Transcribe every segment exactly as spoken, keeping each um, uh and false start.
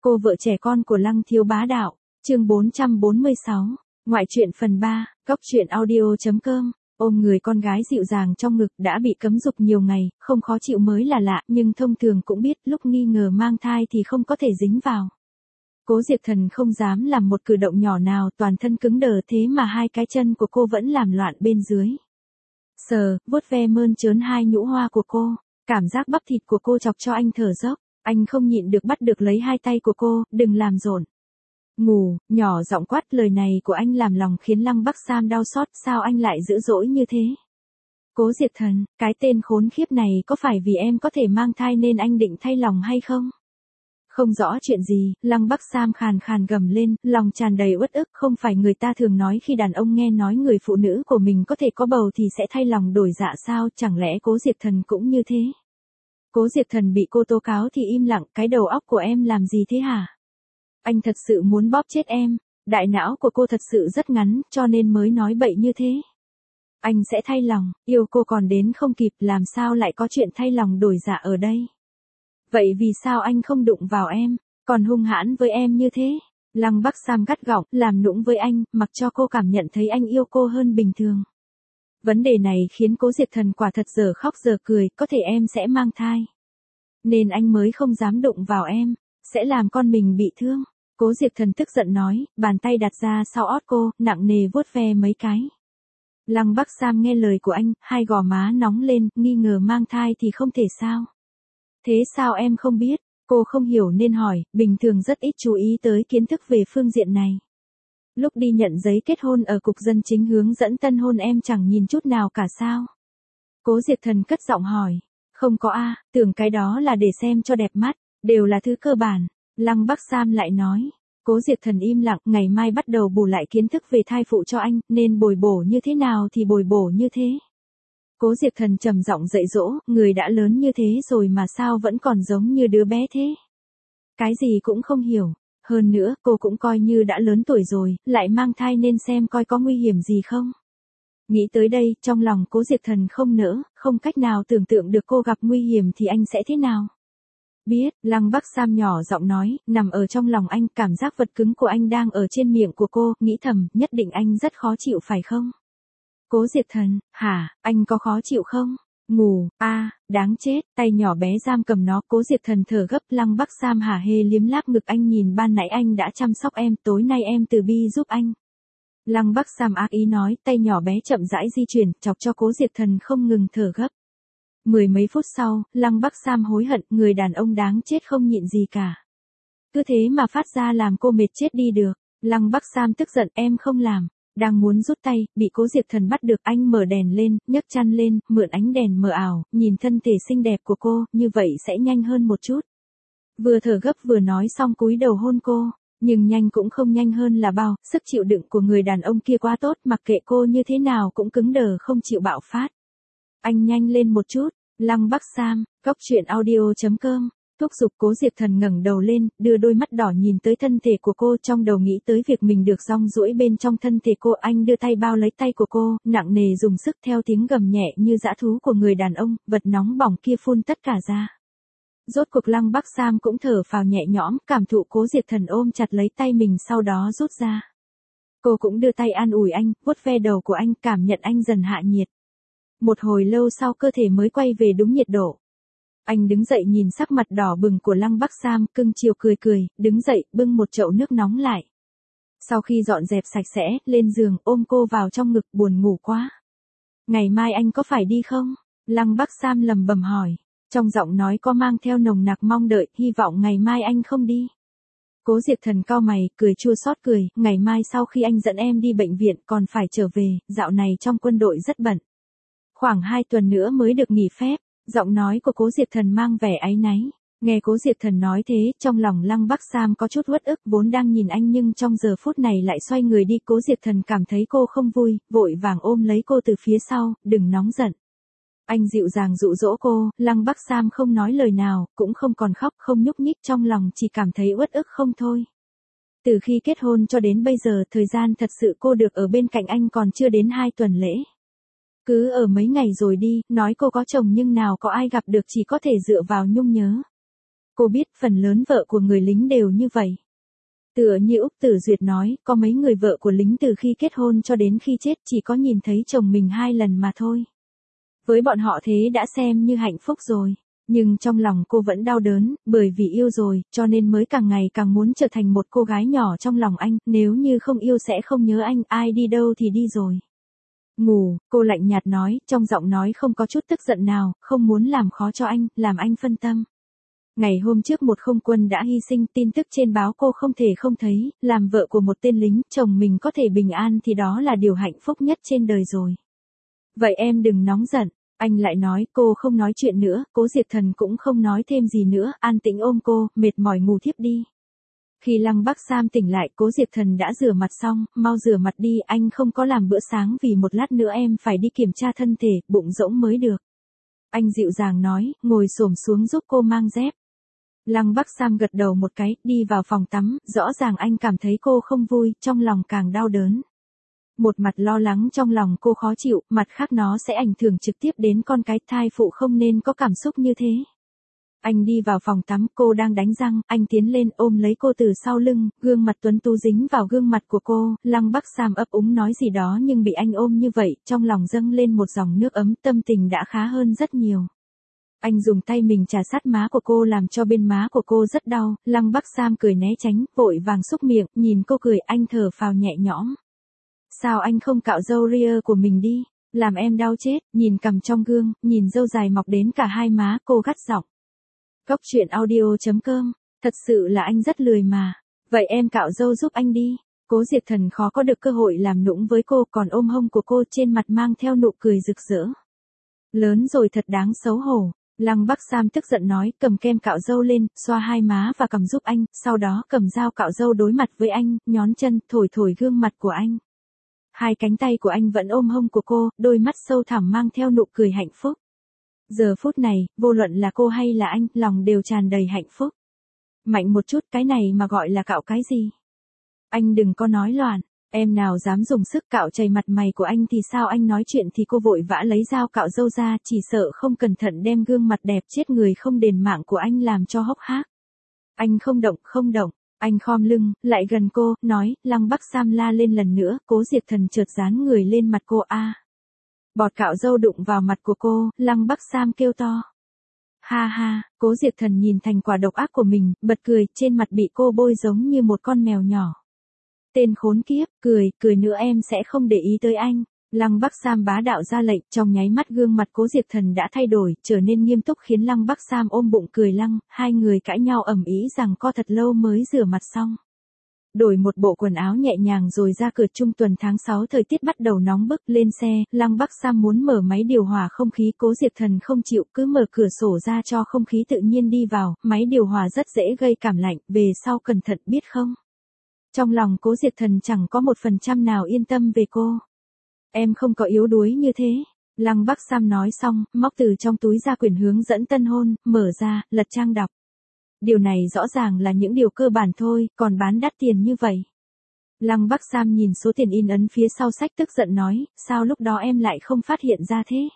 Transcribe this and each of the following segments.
Cô vợ trẻ con của Lăng Thiếu Bá Đạo, chương bốn trăm bốn mươi sáu, ngoại truyện phần ba, góc truyện audio.com, ôm người con gái dịu dàng trong ngực đã bị cấm dục nhiều ngày, không khó chịu mới là lạ, nhưng thông thường cũng biết lúc nghi ngờ mang thai thì không có thể dính vào. Cố Diệp Thần không dám làm một cử động nhỏ nào, toàn thân cứng đờ, thế mà hai cái chân của cô vẫn làm loạn bên dưới. Sờ, vuốt ve mơn trớn hai nhũ hoa của cô, cảm giác bắp thịt của cô chọc cho anh thở dốc, anh không nhịn được bắt được lấy hai tay của cô, đừng làm rộn. Ngủ, nhỏ giọng quát, lời này của anh làm lòng khiến Lăng Bắc Sam đau xót, sao anh lại dữ dỗi như thế? Cố Diệp Thần, cái tên khốn khiếp này có phải vì em có thể mang thai nên anh định thay lòng hay không? Không rõ chuyện gì, Lăng Bắc Sam khàn khàn gầm lên, lòng tràn đầy uất ức, không phải người ta thường nói khi đàn ông nghe nói người phụ nữ của mình có thể có bầu thì sẽ thay lòng đổi dạ sao, chẳng lẽ Cố Diệp Thần cũng như thế? Cố Diệp Thần bị cô tố cáo thì im lặng, cái đầu óc của em làm gì thế hả? Anh thật sự muốn bóp chết em, đại não của cô thật sự rất ngắn, cho nên mới nói bậy như thế. Anh sẽ thay lòng, yêu cô còn đến không kịp, làm sao lại có chuyện thay lòng đổi dạ ở đây? Vậy vì sao anh không đụng vào em, còn hung hãn với em như thế? Lăng Bắc Sam gắt gỏng, làm nũng với anh, mặc cho cô cảm nhận thấy anh yêu cô hơn bình thường. Vấn đề này khiến Cố Diệp Thần quả thật giờ khóc giờ cười, có thể em sẽ mang thai. Nên anh mới không dám đụng vào em, sẽ làm con mình bị thương. Cố Diệp Thần tức giận nói, bàn tay đặt ra sau ót cô, nặng nề vuốt ve mấy cái. Lăng Bắc Sam nghe lời của anh, hai gò má nóng lên, nghi ngờ mang thai thì không thể sao. Thế sao em không biết? Cô không hiểu nên hỏi, bình thường rất ít chú ý tới kiến thức về phương diện này. Lúc đi nhận giấy kết hôn ở cục dân chính hướng dẫn tân hôn em chẳng nhìn chút nào cả sao? Cố Diệp Thần cất giọng hỏi, không có a, tưởng cái đó là để xem cho đẹp mắt, đều là thứ cơ bản. Lăng Bắc Sam lại nói, Cố Diệp Thần im lặng, ngày mai bắt đầu bù lại kiến thức về thai phụ cho anh, nên bồi bổ như thế nào thì bồi bổ như thế. Cố Diệp Thần trầm giọng dạy dỗ, người đã lớn như thế rồi mà sao vẫn còn giống như đứa bé thế? Cái gì cũng không hiểu, hơn nữa, cô cũng coi như đã lớn tuổi rồi, lại mang thai nên xem coi có nguy hiểm gì không? Nghĩ tới đây, trong lòng Cố Diệp Thần không nỡ, không cách nào tưởng tượng được cô gặp nguy hiểm thì anh sẽ thế nào? Biết, Lăng Bắc Sam nhỏ giọng nói, nằm ở trong lòng anh, cảm giác vật cứng của anh đang ở trên miệng của cô, nghĩ thầm, nhất định anh rất khó chịu phải không? Cố Diệp Thần, hả, anh có khó chịu không? Ngủ, a, à, đáng chết, tay nhỏ bé giam cầm nó, Cố Diệp Thần thở gấp, Lăng Bắc Sam hả hê liếm láp ngực anh, nhìn ban nãy anh đã chăm sóc em, tối nay em từ bi giúp anh. Lăng Bắc Sam ác ý nói, tay nhỏ bé chậm rãi di chuyển, chọc cho Cố Diệp Thần không ngừng thở gấp. Mười mấy phút sau, Lăng Bắc Sam hối hận, người đàn ông đáng chết không nhịn gì cả. Cứ thế mà phát ra làm cô mệt chết đi được. Lăng Bắc Sam tức giận, em không làm. Đang muốn rút tay, bị Cố Diệp Thần bắt được, anh mở đèn lên, nhấc chăn lên, mượn ánh đèn mờ ảo, nhìn thân thể xinh đẹp của cô, như vậy sẽ nhanh hơn một chút. Vừa thở gấp vừa nói xong cúi đầu hôn cô, nhưng nhanh cũng không nhanh hơn là bao, sức chịu đựng của người đàn ông kia quá tốt, mặc kệ cô như thế nào cũng cứng đờ không chịu bạo phát. Anh nhanh lên một chút, Lăng Bắc Sam, góc truyện audio.com. Thúc giục. Cố Diệp Thần ngẩng đầu lên, đưa đôi mắt đỏ nhìn tới thân thể của cô, trong đầu nghĩ tới việc mình được rong ruổi bên trong thân thể cô, anh đưa tay bao lấy tay của cô, nặng nề dùng sức, theo tiếng gầm nhẹ như dã thú của người đàn ông, vật nóng bỏng kia phun tất cả ra. Rốt cuộc Lăng Bắc Sam cũng thở phào nhẹ nhõm, cảm thụ Cố Diệp Thần ôm chặt lấy tay mình sau đó rút ra. Cô cũng đưa tay an ủi anh, vuốt ve đầu của anh, cảm nhận anh dần hạ nhiệt. Một hồi lâu sau cơ thể mới quay về đúng nhiệt độ. Anh đứng dậy nhìn sắc mặt đỏ bừng của Lăng Bắc Sam, cưng chiều cười cười, đứng dậy, bưng một chậu nước nóng lại. Sau khi dọn dẹp sạch sẽ, lên giường, ôm cô vào trong ngực, buồn ngủ quá. Ngày mai anh có phải đi không? Lăng Bắc Sam lầm bầm hỏi, trong giọng nói có mang theo nồng nặc mong đợi, hy vọng ngày mai anh không đi. Cố Diệp Thần cau mày, cười chua xót cười, ngày mai sau khi anh dẫn em đi bệnh viện còn phải trở về, dạo này trong quân đội rất bận. Khoảng hai tuần nữa mới được nghỉ phép. Giọng nói của Cố Diệp Thần mang vẻ áy náy. Nghe Cố Diệp Thần nói thế, trong lòng Lăng Bắc Sam có chút uất ức, vốn đang nhìn anh nhưng trong giờ phút này lại xoay người đi. Cố Diệp Thần cảm thấy cô không vui, vội vàng ôm lấy cô từ phía sau, đừng nóng giận. Anh dịu dàng dụ dỗ cô, Lăng Bắc Sam không nói lời nào, cũng không còn khóc, không nhúc nhích, trong lòng chỉ cảm thấy uất ức không thôi. Từ khi kết hôn cho đến bây giờ, thời gian thật sự cô được ở bên cạnh anh còn chưa đến hai tuần lễ. Cứ ở mấy ngày rồi đi, nói cô có chồng nhưng nào có ai gặp được, chỉ có thể dựa vào nhung nhớ. Cô biết phần lớn vợ của người lính đều như vậy. Tựa như Úc Tử Duyệt nói, có mấy người vợ của lính từ khi kết hôn cho đến khi chết chỉ có nhìn thấy chồng mình hai lần mà thôi. Với bọn họ thế đã xem như hạnh phúc rồi. Nhưng trong lòng cô vẫn đau đớn, bởi vì yêu rồi, cho nên mới càng ngày càng muốn trở thành một cô gái nhỏ trong lòng anh, nếu như không yêu sẽ không nhớ anh, ai đi đâu thì đi rồi. Ngủ, cô lạnh nhạt nói, trong giọng nói không có chút tức giận nào, không muốn làm khó cho anh, làm anh phân tâm. Ngày hôm trước một không quân đã hy sinh, tin tức trên báo cô không thể không thấy, làm vợ của một tên lính, chồng mình có thể bình an thì đó là điều hạnh phúc nhất trên đời rồi. Vậy em đừng nóng giận, anh lại nói, cô không nói chuyện nữa, Cố Diệp Thần cũng không nói thêm gì nữa, an tĩnh ôm cô, mệt mỏi ngủ thiếp đi. Khi Lăng Bắc Sam tỉnh lại, Cố Diệp Thần đã rửa mặt xong, mau rửa mặt đi, anh không có làm bữa sáng vì một lát nữa em phải đi kiểm tra thân thể, bụng rỗng mới được. Anh dịu dàng nói, ngồi xổm xuống giúp cô mang dép. Lăng Bắc Sam gật đầu một cái, đi vào phòng tắm, rõ ràng anh cảm thấy cô không vui, trong lòng càng đau đớn. Một mặt lo lắng trong lòng cô khó chịu, mặt khác nó sẽ ảnh hưởng trực tiếp đến con cái, thai phụ không nên có cảm xúc như thế. Anh đi vào phòng tắm, cô đang đánh răng, anh tiến lên ôm lấy cô từ sau lưng, gương mặt tuấn tú dính vào gương mặt của cô, Lăng Bắc Sam ấp úng nói gì đó nhưng bị anh ôm như vậy, trong lòng dâng lên một dòng nước ấm, tâm tình đã khá hơn rất nhiều. Anh dùng tay mình chà sát má của cô làm cho bên má của cô rất đau, Lăng Bắc Sam cười né tránh, vội vàng xúc miệng, nhìn cô cười, anh thở phào nhẹ nhõm. Sao anh không cạo râu ria của mình đi, làm em đau chết, nhìn cằm trong gương, nhìn râu dài mọc đến cả hai má, cô gắt giọng. Cóc truyện audio chấm com, thật sự là anh rất lười mà, vậy em cạo râu giúp anh đi. Cố Diệp Thần khó có được cơ hội làm nũng với cô, còn ôm hông của cô trên mặt mang theo nụ cười rực rỡ. Lớn rồi thật đáng xấu hổ. Lăng Bắc Sam tức giận nói, cầm kem cạo râu lên, xoa hai má và cầm giúp anh, sau đó cầm dao cạo râu đối mặt với anh, nhón chân, thổi thổi gương mặt của anh. Hai cánh tay của anh vẫn ôm hông của cô, đôi mắt sâu thẳm mang theo nụ cười hạnh phúc. Giờ phút này, vô luận là cô hay là anh, lòng đều tràn đầy hạnh phúc. Mạnh một chút, cái này mà gọi là cạo cái gì? Anh đừng có nói loạn, em nào dám dùng sức cạo chảy mặt mày của anh thì sao? Anh nói chuyện thì cô vội vã lấy dao cạo râu ra, chỉ sợ không cẩn thận đem gương mặt đẹp chết người không đền mạng của anh làm cho hốc hác. Anh không động, không động. Anh khom lưng, lại gần cô, nói, Lăng Bắc Sam la lên lần nữa, Cố Diệp Thần chợt dán người lên mặt cô a. À. Bọt cạo râu đụng vào mặt của cô, Lăng Bắc Sam kêu to. Ha ha, Cố Diệp Thần nhìn thành quả độc ác của mình, bật cười, trên mặt bị cô bôi giống như một con mèo nhỏ. Tên khốn kiếp, cười, cười nữa em sẽ không để ý tới anh. Lăng Bắc Sam bá đạo ra lệnh, trong nháy mắt gương mặt Cố Diệp Thần đã thay đổi, trở nên nghiêm túc khiến Lăng Bắc Sam ôm bụng cười lăng, hai người cãi nhau ầm ĩ rằng co thật lâu mới rửa mặt xong. Đổi một bộ quần áo nhẹ nhàng rồi ra cửa. Trung tuần tháng sáu thời tiết bắt đầu nóng bức, lên xe, Lăng Bắc Sam muốn mở máy điều hòa không khí, Cố Diệp Thần không chịu, cứ mở cửa sổ ra cho không khí tự nhiên đi vào, máy điều hòa rất dễ gây cảm lạnh, về sau cẩn thận biết không. Trong lòng Cố Diệp Thần chẳng có một phần trăm nào yên tâm về cô. Em không có yếu đuối như thế. Lăng Bắc Sam nói xong, móc từ trong túi ra quyển hướng dẫn tân hôn, mở ra, lật trang đọc. Điều này rõ ràng là những điều cơ bản thôi, còn bán đắt tiền như vậy. Lăng Bắc Sam nhìn số tiền in ấn phía sau sách tức giận nói, sao lúc đó em lại không phát hiện ra thế?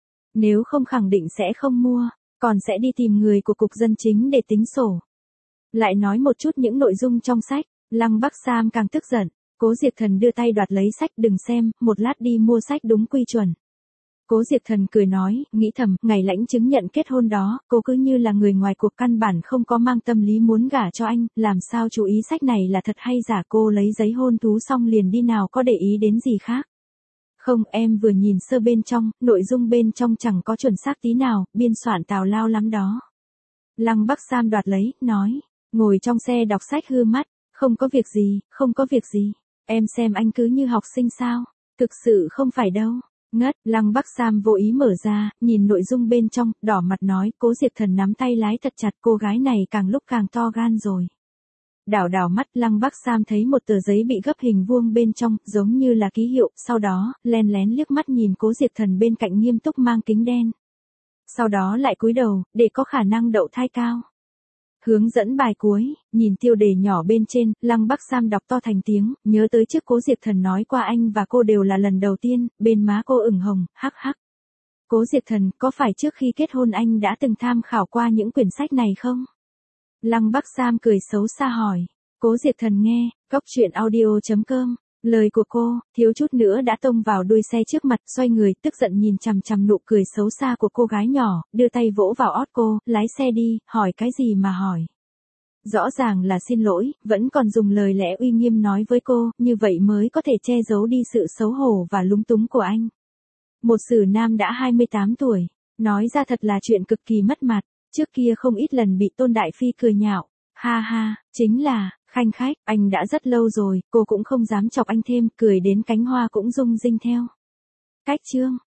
Nếu không khẳng định sẽ không mua, còn sẽ đi tìm người của cục dân chính để tính sổ. Lại nói một chút những nội dung trong sách, Lăng Bắc Sam càng tức giận. Cố Diệp Thần đưa tay đoạt lấy sách, đừng xem, một lát đi mua sách đúng quy chuẩn. Cố Diệp Thần cười nói, nghĩ thầm, ngày lãnh chứng nhận kết hôn đó, cô cứ như là người ngoài cuộc, căn bản không có mang tâm lý muốn gả cho anh, làm sao chú ý sách này là thật hay giả? Cô lấy giấy hôn thú xong liền đi, nào có để ý đến gì khác. Không, em vừa nhìn sơ bên trong, nội dung bên trong chẳng có chuẩn xác tí nào, biên soạn tào lao lắm đó. Lăng Bắc Sam đoạt lấy, nói, ngồi trong xe đọc sách hư mắt, không có việc gì, không có việc gì. Em xem anh cứ như học sinh sao, thực sự không phải đâu. Ngất, Lăng Bắc Sam vô ý mở ra, nhìn nội dung bên trong, đỏ mặt nói, Cố Diệp Thần nắm tay lái thật chặt, cô gái này càng lúc càng to gan rồi. Đảo đảo mắt, Lăng Bắc Sam thấy một tờ giấy bị gấp hình vuông bên trong, giống như là ký hiệu, sau đó, len lén liếc mắt nhìn Cố Diệp Thần bên cạnh nghiêm túc mang kính đen. Sau đó lại cúi đầu, để có khả năng đậu thai cao. Hướng dẫn bài cuối, nhìn tiêu đề nhỏ bên trên, Lăng Bắc Sam đọc to thành tiếng, nhớ tới trước Cố Diệp Thần nói qua anh và cô đều là lần đầu tiên, bên má cô ửng hồng, hắc hắc. Cố Diệp Thần, có phải trước khi kết hôn anh đã từng tham khảo qua những quyển sách này không? Lăng Bắc Sam cười xấu xa hỏi. Cố Diệt Thần nghe, cốc truyện audio.com. Lời của cô, thiếu chút nữa đã tông vào đuôi xe trước mặt, xoay người, tức giận nhìn chằm chằm nụ cười xấu xa của cô gái nhỏ, đưa tay vỗ vào ót cô, lái xe đi, hỏi cái gì mà hỏi. Rõ ràng là xin lỗi, vẫn còn dùng lời lẽ uy nghiêm nói với cô, như vậy mới có thể che giấu đi sự xấu hổ và lúng túng của anh. Một xử nam đã hai mươi tám tuổi, nói ra thật là chuyện cực kỳ mất mặt, trước kia không ít lần bị Tôn Đại Phi cười nhạo. Ha ha, chính là, khanh khách, anh đã rất lâu rồi, cô cũng không dám chọc anh thêm, cười đến cánh hoa cũng rung rinh theo. Cách chương